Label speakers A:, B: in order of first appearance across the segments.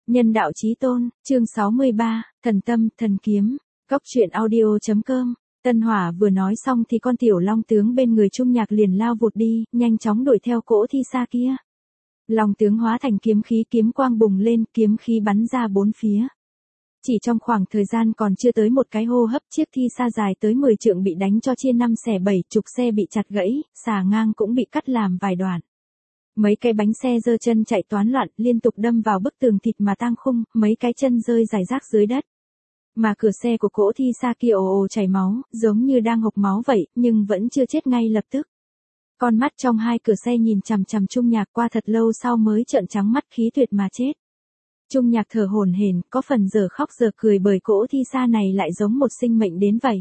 A: Nhân đạo chí tôn, chương 63, thần tâm, thần kiếm, góc truyện audio.com. Tân Hỏa vừa nói xong thì con tiểu long tướng bên người Trung Nhạc liền lao vụt đi, nhanh chóng đuổi theo cỗ thi xa kia. Long tướng hóa thành kiếm khí, kiếm quang bùng lên, kiếm khí bắn ra bốn phía. Chỉ trong khoảng thời gian còn chưa tới một cái hô hấp, chiếc thi xa dài tới 10 trượng bị đánh cho chia 5 xẻ 7, trục xe bị chặt gãy, xà ngang cũng bị cắt làm vài đoạn. Mấy cái bánh xe giơ chân chạy toán loạn, liên tục đâm vào bức tường thịt mà tang khung, mấy cái chân rơi rải rác dưới đất. Mà cửa xe của cỗ thi xa kia ồ ồ chảy máu, giống như đang hộc máu vậy, nhưng vẫn chưa chết ngay lập tức. Con mắt trong hai cửa xe nhìn chằm chằm Trung Nhạc, qua thật lâu sau mới trợn trắng mắt khí tuyệt mà chết. Trung Nhạc thở hổn hển, có phần giờ khóc giờ cười bởi cỗ thi xa này lại giống một sinh mệnh đến vậy.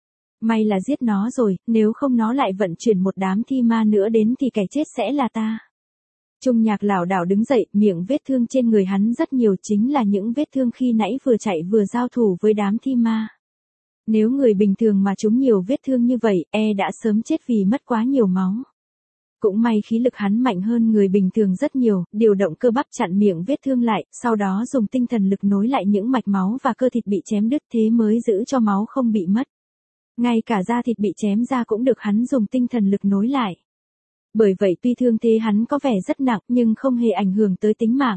A: May là giết nó rồi, nếu không nó lại vận chuyển một đám thi ma nữa đến thì kẻ chết sẽ là ta. Trung Nhạc lảo đảo đứng dậy, miệng vết thương trên người hắn rất nhiều, chính là những vết thương khi nãy vừa chạy vừa giao thủ với đám thi ma. Nếu người bình thường mà trúng nhiều vết thương như vậy, đã sớm chết vì mất quá nhiều máu. Cũng may khí lực hắn mạnh hơn người bình thường rất nhiều, điều động cơ bắp chặn miệng vết thương lại, sau đó dùng tinh thần lực nối lại những mạch máu và cơ thịt bị chém đứt, thế mới giữ cho máu không bị mất. Ngay cả da thịt bị chém ra cũng được hắn dùng tinh thần lực nối lại. Bởi vậy tuy thương thế hắn có vẻ rất nặng nhưng không hề ảnh hưởng tới tính mạng.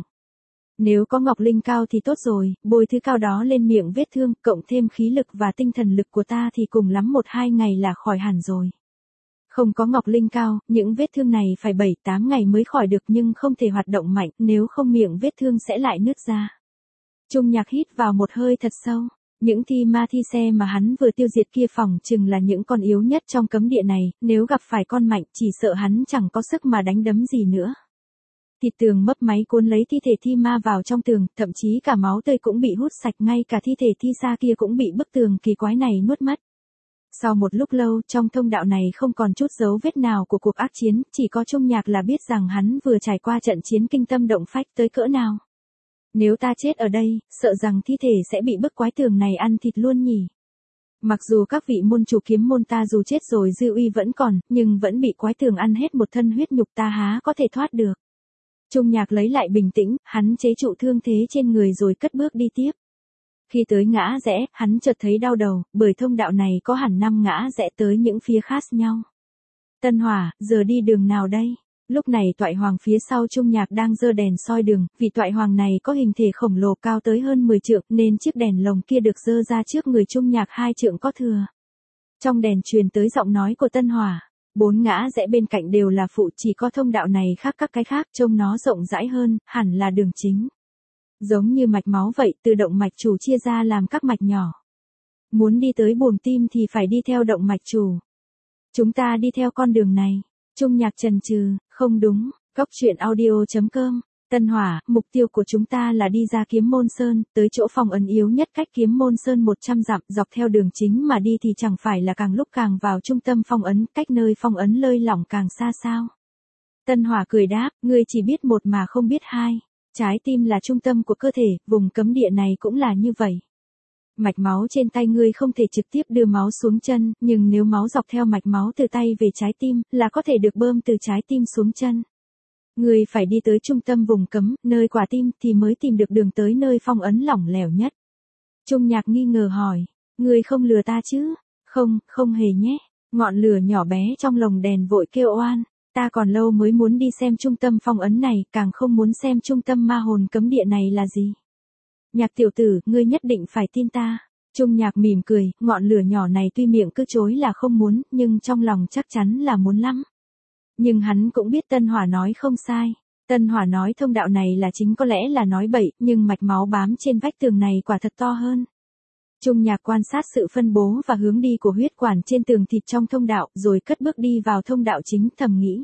A: Nếu có ngọc linh cao thì tốt rồi, bôi thứ cao đó lên miệng vết thương, cộng thêm khí lực và tinh thần lực của ta thì cùng lắm 1-2 ngày là khỏi hẳn rồi. Không có ngọc linh cao, những vết thương này phải 7-8 ngày mới khỏi được nhưng không thể hoạt động mạnh, nếu không miệng vết thương sẽ lại nứt ra. Trung Nhạc hít vào một hơi thật sâu. Những thi ma thi xe mà hắn vừa tiêu diệt kia phòng chừng là những con yếu nhất trong cấm địa này, nếu gặp phải con mạnh chỉ sợ hắn chẳng có sức mà đánh đấm gì nữa. Thịt tường mấp máy cuốn lấy thi thể thi ma vào trong tường, thậm chí cả máu tươi cũng bị hút sạch, ngay cả thi thể thi xa kia cũng bị bức tường kỳ quái này nuốt mất. Sau một lúc lâu, trong thông đạo này không còn chút dấu vết nào của cuộc ác chiến, chỉ có Trung Nhạc là biết rằng hắn vừa trải qua trận chiến kinh tâm động phách tới cỡ nào. Nếu ta chết ở đây, sợ rằng thi thể sẽ bị bức quái tường này ăn thịt luôn nhỉ. Mặc dù các vị môn chủ kiếm môn ta dù chết rồi dư uy vẫn còn, nhưng vẫn bị quái tường ăn hết một thân huyết nhục, ta há có thể thoát được. Trung Nhạc lấy lại bình tĩnh, hắn chế trụ thương thế trên người rồi cất bước đi tiếp. Khi tới ngã rẽ, hắn chợt thấy đau đầu, bởi thông đạo này có hẳn 5 ngã rẽ tới những phía khác nhau. Tân Hỏa, giờ đi đường nào đây? Lúc này Toại Hoàng phía sau Trung Nhạc đang giơ đèn soi đường, vì Toại Hoàng này có hình thể khổng lồ cao tới hơn 10 trượng nên chiếc đèn lồng kia được giơ ra trước người Trung Nhạc 2 trượng có thừa. Trong đèn truyền tới giọng nói của Tân Hỏa, 4 ngã rẽ bên cạnh đều là phụ, chỉ có thông đạo này khác các cái khác, trông nó rộng rãi hơn, hẳn là đường chính. Giống như mạch máu vậy, từ động mạch chủ chia ra làm các mạch nhỏ. Muốn đi tới buồng tim thì phải đi theo động mạch chủ. Chúng ta đi theo con đường này. Trung Nhạc chần chừ, không đúng, góc truyện audio.com. Tân Hỏa, mục tiêu của chúng ta là đi ra Kiếm Môn Sơn, tới chỗ phong ấn yếu nhất cách Kiếm Môn Sơn 100 dặm, dọc theo đường chính mà đi thì chẳng phải là càng lúc càng vào trung tâm phong ấn, cách nơi phong ấn lơi lỏng càng xa sao. Tân Hỏa cười đáp, ngươi chỉ biết một mà không biết hai. Trái tim là trung tâm của cơ thể, vùng cấm địa này cũng là như vậy. Mạch máu trên tay ngươi không thể trực tiếp đưa máu xuống chân, nhưng nếu máu dọc theo mạch máu từ tay về trái tim, là có thể được bơm từ trái tim xuống chân. Ngươi phải đi tới trung tâm vùng cấm, nơi quả tim, thì mới tìm được đường tới nơi phong ấn lỏng lẻo nhất. Trung Nhạc nghi ngờ hỏi, ngươi không lừa ta chứ? Không, không hề nhé. Ngọn lửa nhỏ bé trong lồng đèn vội kêu oan. Ta còn lâu mới muốn đi xem trung tâm phong ấn này, càng không muốn xem trung tâm ma hồn cấm địa này là gì. Nhạc tiểu tử, ngươi nhất định phải tin ta. Trung Nhạc mỉm cười, ngọn lửa nhỏ này tuy miệng cứ chối là không muốn, nhưng trong lòng chắc chắn là muốn lắm. Nhưng hắn cũng biết Tân Hỏa nói không sai. Tân Hỏa nói thông đạo này là chính có lẽ là nói bậy, nhưng mạch máu bám trên vách tường này quả thật to hơn. Trung Nhạc quan sát sự phân bố và hướng đi của huyết quản trên tường thịt trong thông đạo, rồi cất bước đi vào thông đạo chính, thầm nghĩ.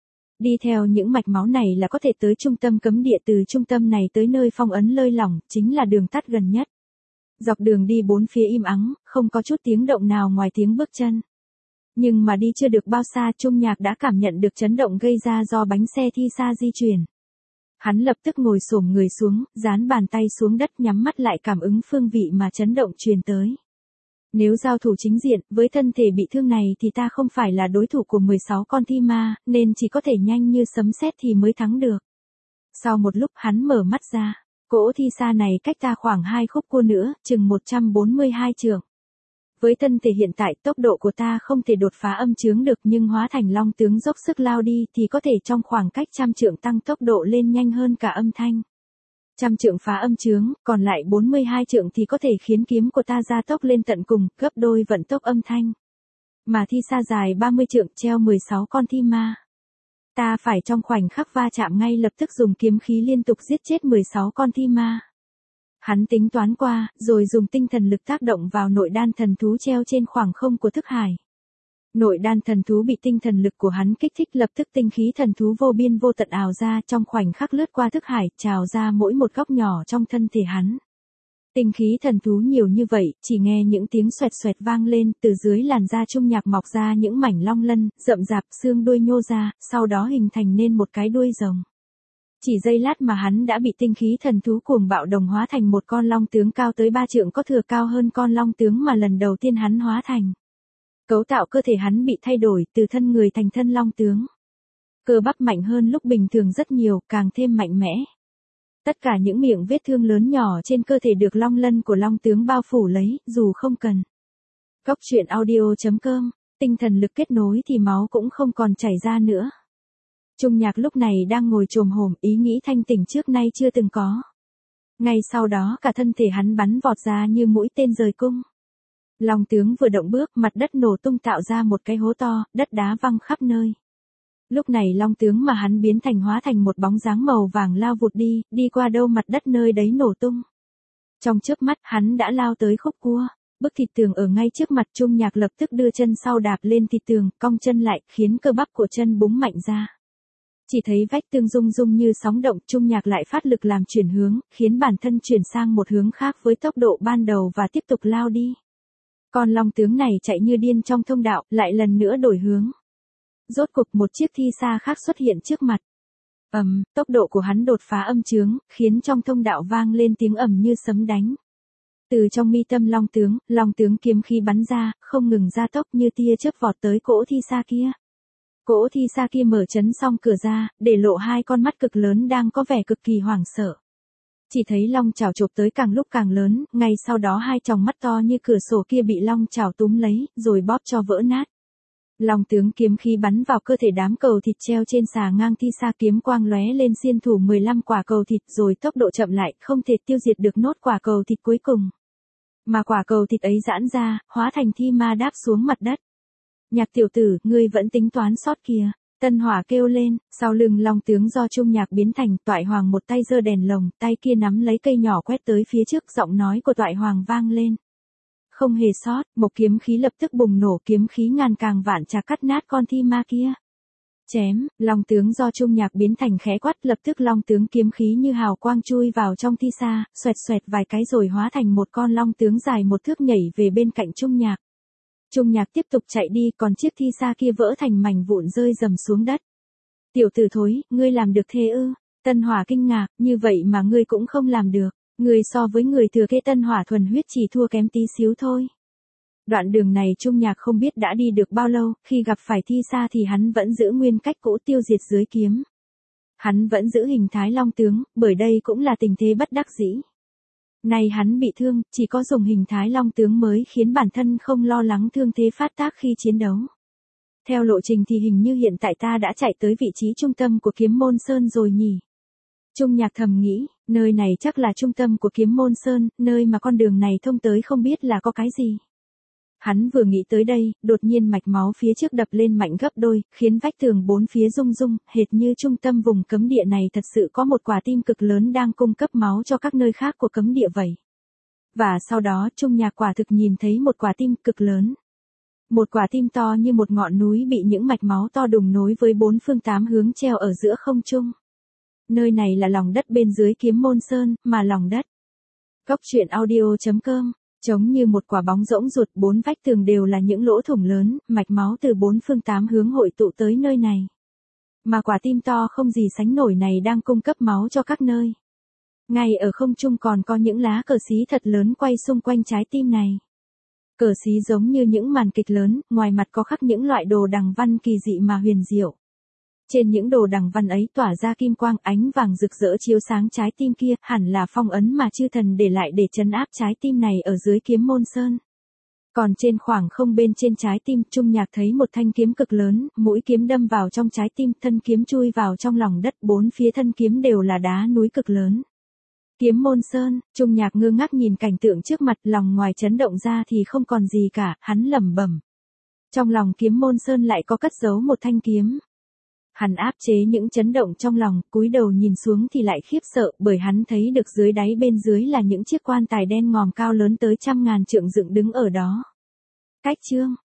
A: Đi theo những mạch máu này là có thể tới trung tâm cấm địa, từ trung tâm này tới nơi phong ấn lơi lỏng, chính là đường tắt gần nhất. Dọc đường đi bốn phía im ắng, không có chút tiếng động nào ngoài tiếng bước chân. Nhưng mà đi chưa được bao xa Trung Nhạc đã cảm nhận được chấn động gây ra do bánh xe thi xa di chuyển. Hắn lập tức ngồi xổm người xuống, dán bàn tay xuống đất, nhắm mắt lại cảm ứng phương vị mà chấn động truyền tới. Nếu giao thủ chính diện, với thân thể bị thương này thì ta không phải là đối thủ của 16 con thi ma, nên chỉ có thể nhanh như sấm sét thì mới thắng được. Sau một lúc hắn mở mắt ra, Cỗ thi sa này cách ta khoảng 2 khúc cua nữa, chừng 142 trượng. Với thân thể hiện tại tốc độ của ta không thể đột phá âm chướng được, nhưng hóa thành long tướng dốc sức lao đi thì có thể trong khoảng cách 100 trượng tăng tốc độ lên nhanh hơn cả âm thanh. 100 trượng phá âm chướng, còn lại 42 trượng thì có thể khiến kiếm của ta gia tốc lên tận cùng, gấp đôi vận tốc âm thanh. Mà thi sa dài 30 trượng treo 16 con thi ma. Ta phải trong khoảnh khắc va chạm ngay lập tức dùng kiếm khí liên tục giết chết 16 con thi ma. Hắn tính toán qua, rồi dùng tinh thần lực tác động vào nội đan thần thú treo trên khoảng không của thức hải. Nội đan thần thú bị tinh thần lực của hắn kích thích, lập tức tinh khí thần thú vô biên vô tận ào ra, trong khoảnh khắc lướt qua thức hải, trào ra mỗi một góc nhỏ trong thân thể hắn. Tinh khí thần thú nhiều như vậy, chỉ nghe những tiếng xoẹt xoẹt vang lên, từ dưới làn da Trung Nhạc mọc ra những mảnh long lân, rậm rạp, xương đuôi nhô ra, sau đó hình thành nên một cái đuôi rồng. Chỉ giây lát mà hắn đã bị tinh khí thần thú cuồng bạo đồng hóa thành một con long tướng cao tới 3 trượng, có thừa cao hơn con long tướng mà lần đầu tiên hắn hóa thành. Cấu tạo cơ thể hắn bị thay đổi, từ thân người thành thân long tướng. Cơ bắp mạnh hơn lúc bình thường rất nhiều, càng thêm mạnh mẽ. Tất cả những miệng vết thương lớn nhỏ trên cơ thể được long lân của long tướng bao phủ lấy, dù không cần. Góc truyện audio.com, tinh thần lực kết nối thì máu cũng không còn chảy ra nữa. Trung Nhạc lúc này đang ngồi chồm hổm, ý nghĩ thanh tỉnh trước nay chưa từng có. Ngay sau đó cả thân thể hắn bắn vọt ra như mũi tên rời cung. Long tướng vừa động bước, mặt đất nổ tung tạo ra một cái hố to, đất đá văng khắp nơi. Lúc này long tướng mà hắn biến thành hóa thành một bóng dáng màu vàng lao vụt đi qua đâu mặt đất nơi đấy nổ tung. Trong chớp mắt hắn đã lao tới khúc cua, bức thịt tường ở ngay trước mặt. Trung Nhạc lập tức đưa chân sau đạp lên thịt tường, cong chân lại, khiến cơ bắp của chân búng mạnh ra. Chỉ thấy vách tường rung rung như sóng động, Trung Nhạc lại phát lực làm chuyển hướng, khiến bản thân chuyển sang một hướng khác với tốc độ ban đầu và tiếp tục lao đi. Con long tướng này chạy như điên trong thông đạo, lại lần nữa đổi hướng. Rốt cục một chiếc thi sa khác xuất hiện trước mặt. Tốc độ của hắn đột phá âm chướng, khiến trong thông đạo vang lên tiếng ầm như sấm đánh. Từ trong mi tâm long tướng kiếm khí bắn ra, không ngừng gia tốc như tia chớp vọt tới cỗ thi sa kia. Cỗ thi sa kia mở chấn xong cửa ra, để lộ hai con mắt cực lớn đang có vẻ cực kỳ hoảng sợ. Chỉ thấy long chảo chộp tới càng lúc càng lớn, ngay sau đó hai tròng mắt to như cửa sổ kia bị long chảo túm lấy, rồi bóp cho vỡ nát. Long tướng kiếm khí bắn vào cơ thể đám cầu thịt treo trên xà ngang thi sa, kiếm quang lóe lên xiên thủ 15 quả cầu thịt, rồi tốc độ chậm lại, không thể tiêu diệt được nốt quả cầu thịt cuối cùng. Mà quả cầu thịt ấy giãn ra, hóa thành thi ma đáp xuống mặt đất. Nhạc tiểu tử, ngươi vẫn tính toán sót kìa. Tân Hỏa kêu lên, sau lưng long tướng do Trung Nhạc biến thành, Toại Hoàng một tay giơ đèn lồng, tay kia nắm lấy cây nhỏ quét tới phía trước, giọng nói của Toại Hoàng vang lên. Không hề sót, một kiếm khí lập tức bùng nổ, kiếm khí ngàn càng vạn chà cắt nát con thi ma kia. Chém, long tướng do Trung Nhạc biến thành khẽ quát, lập tức long tướng kiếm khí như hào quang chui vào trong thi sa, xoẹt xoẹt vài cái rồi hóa thành một con long tướng dài 1 thước nhảy về bên cạnh Trung Nhạc. Trung Nhạc tiếp tục chạy đi, còn chiếc thi sa kia vỡ thành mảnh vụn rơi rầm xuống đất. Tiểu tử thối, ngươi làm được thế ư? Tân Hỏa kinh ngạc, như vậy mà ngươi cũng không làm được. Ngươi so với người thừa kế Tân Hỏa thuần huyết chỉ thua kém tí xíu thôi. Đoạn đường này Trung Nhạc không biết đã đi được bao lâu, khi gặp phải thi sa thì hắn vẫn giữ nguyên cách cũ, tiêu diệt dưới kiếm. Hắn vẫn giữ hình thái long tướng, bởi đây cũng là tình thế bất đắc dĩ. Nay hắn bị thương, chỉ có dùng hình thái long tướng mới khiến bản thân không lo lắng thương thế phát tác khi chiến đấu. Theo lộ trình thì hình như hiện tại ta đã chạy tới vị trí trung tâm của Kiếm Môn Sơn rồi nhỉ. Trung Nhạc thầm nghĩ, nơi này chắc là trung tâm của Kiếm Môn Sơn, nơi mà con đường này thông tới không biết là có cái gì. Hắn vừa nghĩ tới đây, đột nhiên mạch máu phía trước đập lên mạnh gấp đôi, khiến vách tường bốn phía rung rung, hệt như trung tâm vùng cấm địa này thật sự có một quả tim cực lớn đang cung cấp máu cho các nơi khác của cấm địa vậy. Và sau đó Trung Nhạc quả thực nhìn thấy một quả tim cực lớn. Một quả tim to như một ngọn núi bị những mạch máu to đùng nối với 4 phương 8 hướng treo ở giữa không trung. Nơi này là lòng đất bên dưới Kiếm Môn Sơn, mà lòng đất. Góc truyện audio.com, giống như một quả bóng rỗng ruột, 4 vách tường đều là những lỗ thủng lớn, mạch máu từ 4 phương 8 hướng hội tụ tới nơi này. Mà quả tim to không gì sánh nổi này đang cung cấp máu cho các nơi. Ngay ở không trung còn có những lá cờ xí thật lớn quay xung quanh trái tim này. Cờ xí giống như những màn kịch lớn, ngoài mặt có khắc những loại đồ đằng văn kỳ dị mà huyền diệu. Trên những đồ đằng văn ấy tỏa ra kim quang, ánh vàng rực rỡ chiếu sáng trái tim kia, hẳn là phong ấn mà chư thần để lại để trấn áp trái tim này ở dưới Kiếm Môn Sơn. Còn trên khoảng không bên trên trái tim, Trung Nhạc thấy một thanh kiếm cực lớn, mũi kiếm đâm vào trong trái tim, thân kiếm chui vào trong lòng đất, bốn phía thân kiếm đều là đá núi cực lớn. Kiếm Môn Sơn, Trung Nhạc ngơ ngác nhìn cảnh tượng trước mặt, lòng ngoài chấn động ra thì không còn gì cả, hắn lẩm bẩm. Trong lòng Kiếm Môn Sơn lại có cất giấu một thanh kiếm. Hắn áp chế những chấn động trong lòng, cúi đầu nhìn xuống thì lại khiếp sợ, bởi hắn thấy được dưới đáy bên dưới là những chiếc quan tài đen ngòm cao lớn tới 100.000 trượng dựng đứng ở đó. Cách chương